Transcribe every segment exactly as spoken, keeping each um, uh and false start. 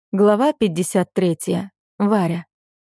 Глава пятьдесят третья. Варя.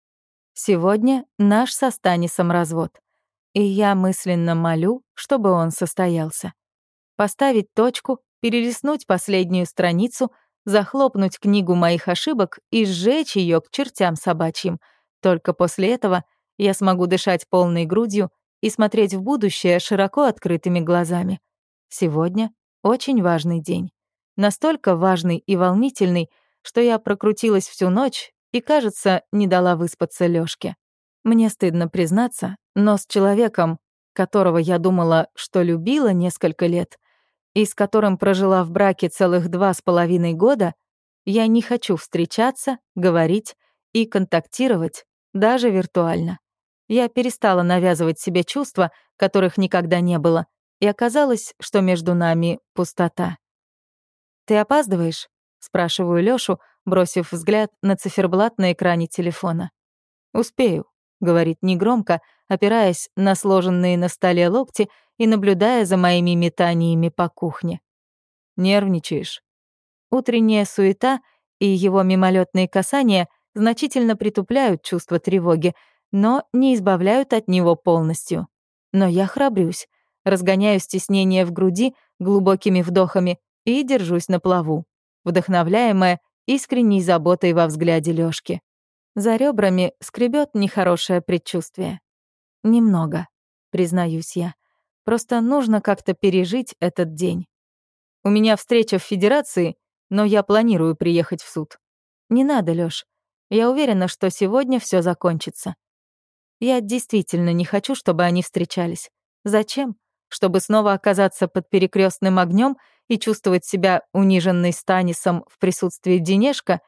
Сегодня наш со Станисом развод, и я мысленно молю, чтобы он состоялся. Поставить точку, перелистнуть последнюю страницу, захлопнуть книгу моих ошибок и сжечь ее к чертям собачьим. Только после этого я смогу дышать полной грудью и смотреть в будущее широко открытыми глазами. Сегодня очень важный день. Настолько важный и волнительный, что я прокрутилась всю ночь и, кажется, не дала выспаться Лёшке. Мне стыдно признаться, но с человеком, которого я думала, что любила несколько лет, и с которым прожила в браке целых два с половиной года, я не хочу встречаться, говорить и контактировать, даже виртуально. Я перестала навязывать себе чувства, которых никогда не было, и оказалось, что между нами пустота. «Ты опаздываешь?» — спрашиваю Лёшу, бросив взгляд на циферблат на экране телефона. «Успею», — говорит негромко, опираясь на сложенные на столе локти и наблюдая за моими метаниями по кухне. «Нервничаешь?» Утренняя суета и его мимолетные касания значительно притупляют чувство тревоги, но не избавляют от него полностью. Но я храбрюсь, разгоняю стеснение в груди глубокими вдохами и держусь на плаву, вдохновляемая искренней заботой во взгляде Лёшки. За ребрами скребет нехорошее предчувствие. Немного, признаюсь я. Просто нужно как-то пережить этот день. У меня встреча в Федерации, но я планирую приехать в суд. Не надо, Лёш. Я уверена, что сегодня всё закончится. Я действительно не хочу, чтобы они встречались. Зачем? Чтобы снова оказаться под перекрестным огнем и чувствовать себя униженной Станисом в присутствии Денежка?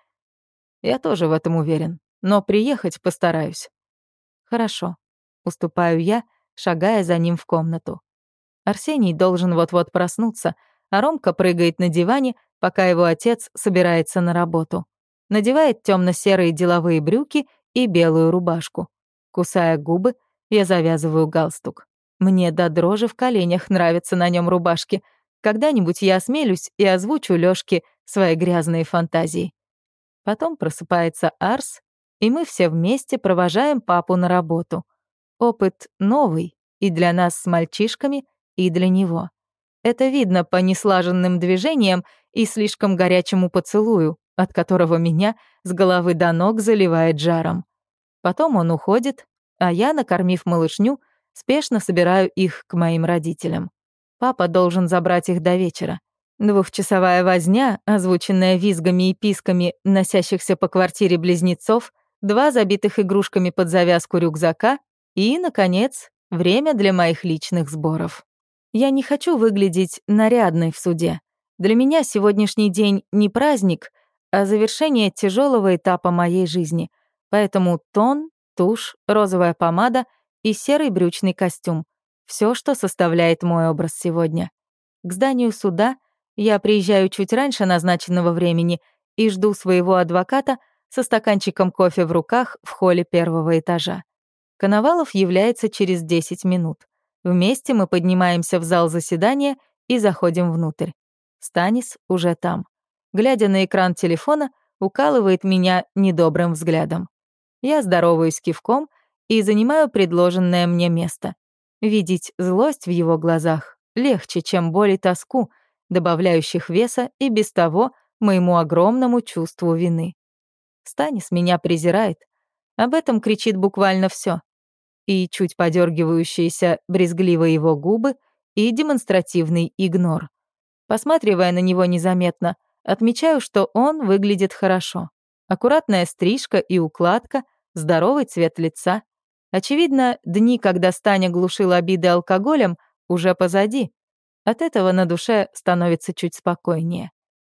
Я тоже в этом уверен, но приехать постараюсь. Хорошо. Уступаю я, шагая за ним в комнату. Арсений должен вот-вот проснуться, а Ромка прыгает на диване, пока его отец собирается на работу. Надевает темно-серые деловые брюки и белую рубашку. Кусая губы, я завязываю галстук. Мне до дрожи в коленях нравятся на нем рубашки. Когда-нибудь я осмелюсь и озвучу Лёшке свои грязные фантазии. Потом просыпается Арс, и мы все вместе провожаем папу на работу. Опыт новый и для нас с мальчишками, и для него. Это видно по неслаженным движениям и слишком горячему поцелую, от которого меня с головы до ног заливает жаром. Потом он уходит, а я, накормив малышню, спешно собираю их к моим родителям. Папа должен забрать их до вечера. Двухчасовая возня, озвученная визгами и писками носящихся по квартире близнецов, два забитых игрушками под завязку рюкзака и, наконец, время для моих личных сборов. Я не хочу выглядеть нарядной в суде. Для меня сегодняшний день не праздник, а завершение тяжелого этапа моей жизни. Поэтому тон, тушь, розовая помада и серый брючный костюм — все, что составляет мой образ сегодня. К зданию суда я приезжаю чуть раньше назначенного времени и жду своего адвоката со стаканчиком кофе в руках в холле первого этажа. Коновалов является через десять минут. Вместе мы поднимаемся в зал заседания и заходим внутрь. Станис уже там. Глядя на экран телефона, укалывает меня недобрым взглядом. Я здороваюсь кивком и занимаю предложенное мне место. Видеть злость в его глазах легче, чем боль и тоску, добавляющих веса и без того моему огромному чувству вины. Станис меня презирает. Об этом кричит буквально все. И чуть подергивающиеся брезгливо его губы, и демонстративный игнор. Посматривая на него незаметно, отмечаю, что он выглядит хорошо. Аккуратная стрижка и укладка, здоровый цвет лица. Очевидно, дни, когда Таня глушила обиды алкоголем, уже позади. От этого на душе становится чуть спокойнее.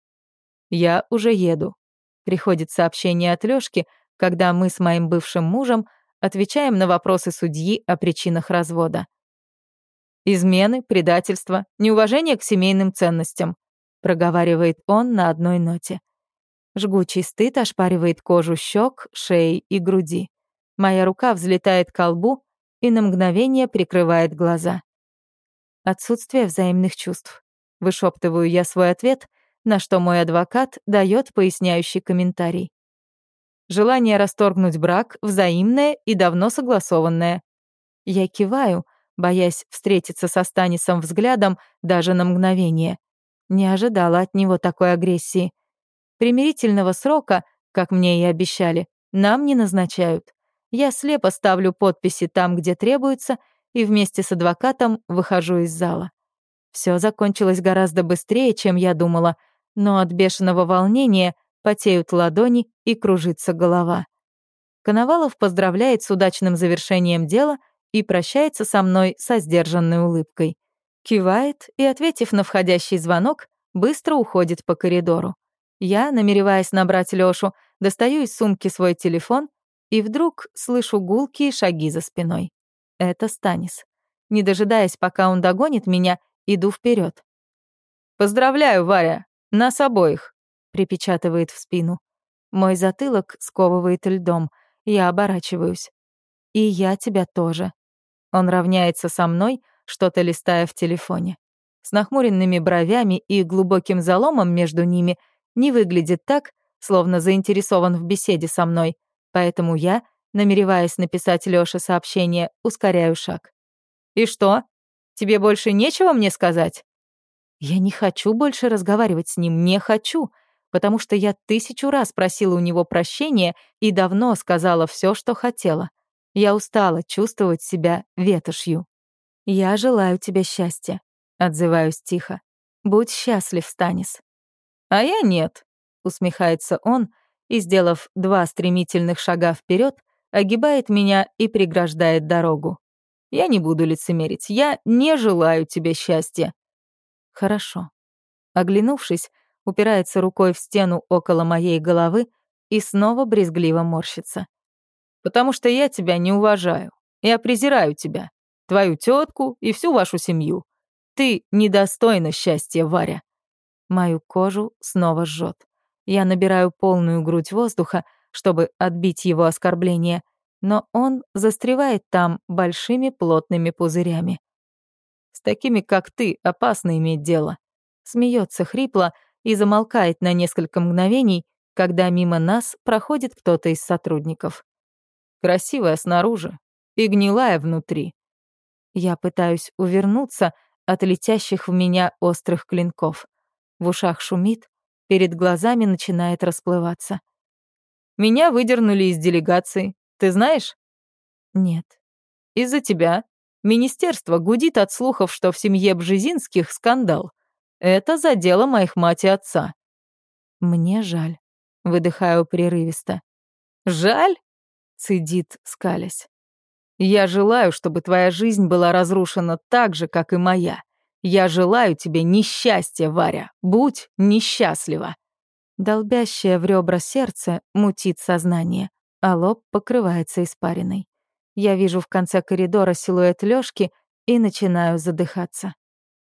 «Я уже еду», — приходит сообщение от Лёшки, когда мы с моим бывшим мужем отвечаем на вопросы судьи о причинах развода. «Измены, предательство, неуважение к семейным ценностям», проговаривает он на одной ноте. Жгучий стыд ошпаривает кожу щек, шеи и груди. Моя рука взлетает к лбу и на мгновение прикрывает глаза. Отсутствие взаимных чувств. Вышептываю я свой ответ, на что мой адвокат дает поясняющий комментарий. Желание расторгнуть брак взаимное и давно согласованное. Я киваю, боясь встретиться со Станисом взглядом даже на мгновение. Не ожидала от него такой агрессии. Примирительного срока, как мне и обещали, нам не назначают. Я слепо ставлю подписи там, где требуется, и вместе с адвокатом выхожу из зала. Все закончилось гораздо быстрее, чем я думала, но от бешеного волнения потеют ладони и кружится голова. Коновалов поздравляет с удачным завершением дела и прощается со мной со сдержанной улыбкой. Кивает и, ответив на входящий звонок, быстро уходит по коридору. Я, намереваясь набрать Лёшу, достаю из сумки свой телефон и вдруг слышу гулкие шаги за спиной. Это Станис. Не дожидаясь, пока он догонит меня, иду вперед. «Поздравляю, Варя! Нас обоих!» — припечатывает в спину. Мой затылок сковывает льдом. Я оборачиваюсь. «И я тебя тоже». Он равняется со мной, что-то листая в телефоне. С нахмуренными бровями и глубоким заломом между ними не выглядит так, словно заинтересован в беседе со мной, поэтому я, намереваясь написать Лёше сообщение, ускоряю шаг. «И что? Тебе больше нечего мне сказать?» Я не хочу больше разговаривать с ним, не хочу, потому что я тысячу раз просила у него прощения и давно сказала все, что хотела. Я устала чувствовать себя ветошью. «Я желаю тебе счастья», — отзываюсь тихо. «Будь счастлив, Станис». «А я нет», — усмехается он и, сделав два стремительных шага вперед, огибает меня и преграждает дорогу. «Я не буду лицемерить, я не желаю тебе счастья». «Хорошо». Оглянувшись, упирается рукой в стену около моей головы и снова брезгливо морщится. «Потому что я тебя не уважаю. Я презираю тебя, твою тетку и всю вашу семью. Ты недостойна счастья, Варя». Мою кожу снова жжет. Я набираю полную грудь воздуха, чтобы отбить его оскорбление, но он застревает там большими плотными пузырями. «С такими, как ты, опасно иметь дело». Смеется хрипло и замолкает на несколько мгновений, когда мимо нас проходит кто-то из сотрудников. Красивая снаружи и гнилая внутри. Я пытаюсь увернуться от летящих в меня острых клинков. В ушах шумит, перед глазами начинает расплываться. «Меня выдернули из делегации, ты знаешь?» «Нет». «Из-за тебя. Министерство гудит от слухов, что в семье Бжезинских скандал. Это задело моих мать и отца». «Мне жаль», — выдыхаю прерывисто. «Жаль?» — цедит, скалясь. «Я желаю, чтобы твоя жизнь была разрушена так же, как и моя. Я желаю тебе несчастья, Варя. Будь несчастлива». Долбящее в ребра сердце мутит сознание, а лоб покрывается испариной. Я вижу в конце коридора силуэт Лёшки и начинаю задыхаться.